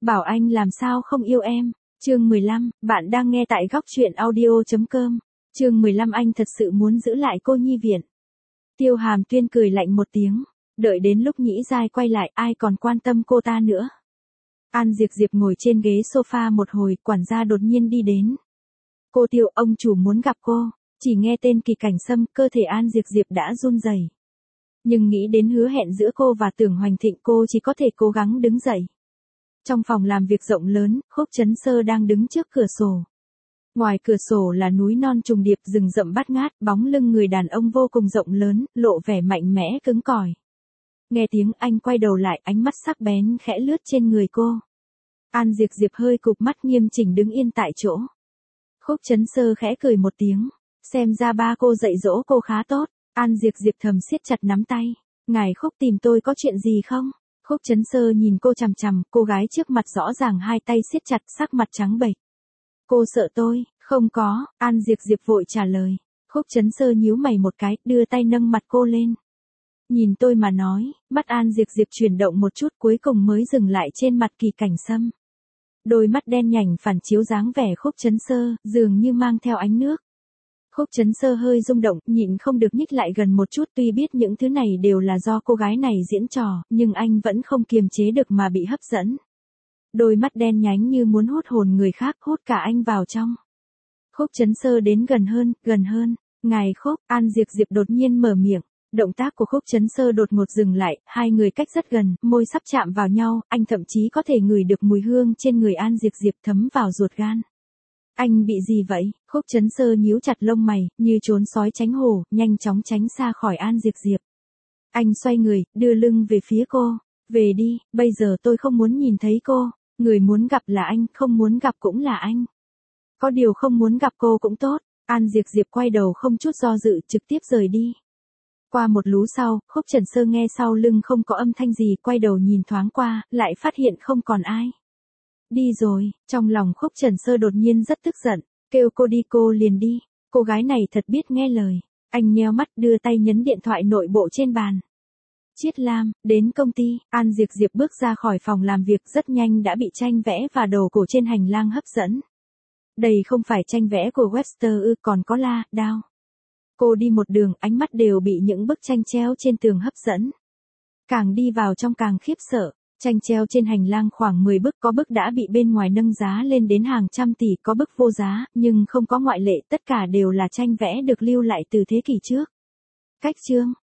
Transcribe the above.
Bảo anh làm sao không yêu em. Chương 15, bạn đang nghe tại góc truyện audio.com. Chương 15 anh thật sự muốn giữ lại cô nhi viện. Tiêu Hàm Tuyên cười lạnh một tiếng, đợi đến lúc Nhĩ Giai quay lại ai còn quan tâm cô ta nữa. An Diệp Diệp ngồi trên ghế sofa một hồi, quản gia đột nhiên đi đến. Cô Tiêu, ông chủ muốn gặp cô. Chỉ nghe tên Kỳ Cảnh Sâm, cơ thể An Diệp Diệp đã run rẩy. Nhưng nghĩ đến hứa hẹn giữa cô và Tưởng Hoành Thịnh, cô chỉ có thể cố gắng đứng dậy. Trong phòng làm việc rộng lớn, Khúc Chấn Sơ đang đứng trước cửa sổ. Ngoài cửa sổ là núi non trùng điệp, rừng rậm bát ngát, bóng lưng người đàn ông vô cùng rộng lớn, lộ vẻ mạnh mẽ cứng cỏi. Nghe tiếng anh quay đầu lại, ánh mắt sắc bén khẽ lướt trên người cô. An Diệp Diệp hơi cụp mắt nghiêm chỉnh đứng yên tại chỗ. Khúc Chấn Sơ khẽ cười một tiếng, xem ra ba cô dạy dỗ cô khá tốt. An Diệp Diệp thầm siết chặt nắm tay. Ngài Khúc tìm tôi có chuyện gì không? Khúc Chấn Sơ nhìn cô chằm chằm, cô gái trước mặt rõ ràng hai tay siết chặt, sắc mặt trắng bệch. Cô sợ tôi? Không có, An Diệp Diệp vội trả lời. Khúc Chấn Sơ nhíu mày một cái, đưa tay nâng mặt cô lên. Nhìn tôi mà nói. Mắt An Diệp Diệp chuyển động một chút, cuối cùng mới dừng lại trên mặt Kỳ Cảnh Sâm. Đôi mắt đen nhảnh phản chiếu dáng vẻ Khúc Chấn Sơ, dường như mang theo ánh nước. Khúc Chấn Sơ hơi rung động, nhịn không được nhích lại gần một chút, tuy biết những thứ này đều là do cô gái này diễn trò, nhưng anh vẫn không kiềm chế được mà bị hấp dẫn. Đôi mắt đen nhánh như muốn hút hồn người khác, hút cả anh vào trong. Khúc Chấn Sơ đến gần hơn. Ngài Khúc, An Diệp Diệp đột nhiên mở miệng. Động tác của Khúc Chấn Sơ đột ngột dừng lại, hai người cách rất gần, môi sắp chạm vào nhau, anh thậm chí có thể ngửi được mùi hương trên người An Diệp Diệp thấm vào ruột gan. Anh bị gì vậy? Khúc Chấn Sơ nhíu chặt lông mày, như trốn sói tránh hổ, nhanh chóng tránh xa khỏi An Diệp Diệp. Anh xoay người, đưa lưng về phía cô. Về đi, bây giờ tôi không muốn nhìn thấy cô. Người muốn gặp là anh, không muốn gặp cũng là anh. Có điều không muốn gặp cô cũng tốt. An Diệp Diệp quay đầu không chút do dự, trực tiếp rời đi. Qua một lú sau, Khúc Chấn Sơ nghe sau lưng không có âm thanh gì, quay đầu nhìn thoáng qua, lại phát hiện không còn ai. Đi rồi, trong lòng Khúc Chấn Sơ đột nhiên rất tức giận, kêu cô đi cô liền đi, cô gái này thật biết nghe lời. Anh nheo mắt đưa tay nhấn điện thoại nội bộ trên bàn. Chiết Lam, đến công ty, An Diệp Diệp bước ra khỏi phòng làm việc rất nhanh đã bị tranh vẽ và đồ cổ trên hành lang hấp dẫn. Đây không phải tranh vẽ của Webster còn có la, đao. Cô đi một đường, ánh mắt đều bị những bức tranh treo trên tường hấp dẫn. Càng đi vào trong càng khiếp sợ. Tranh treo trên hành lang khoảng 10 bức, có bức đã bị bên ngoài nâng giá lên đến hàng trăm tỷ, có bức vô giá, nhưng không có ngoại lệ, tất cả đều là tranh vẽ được lưu lại từ thế kỷ trước. Cách chương,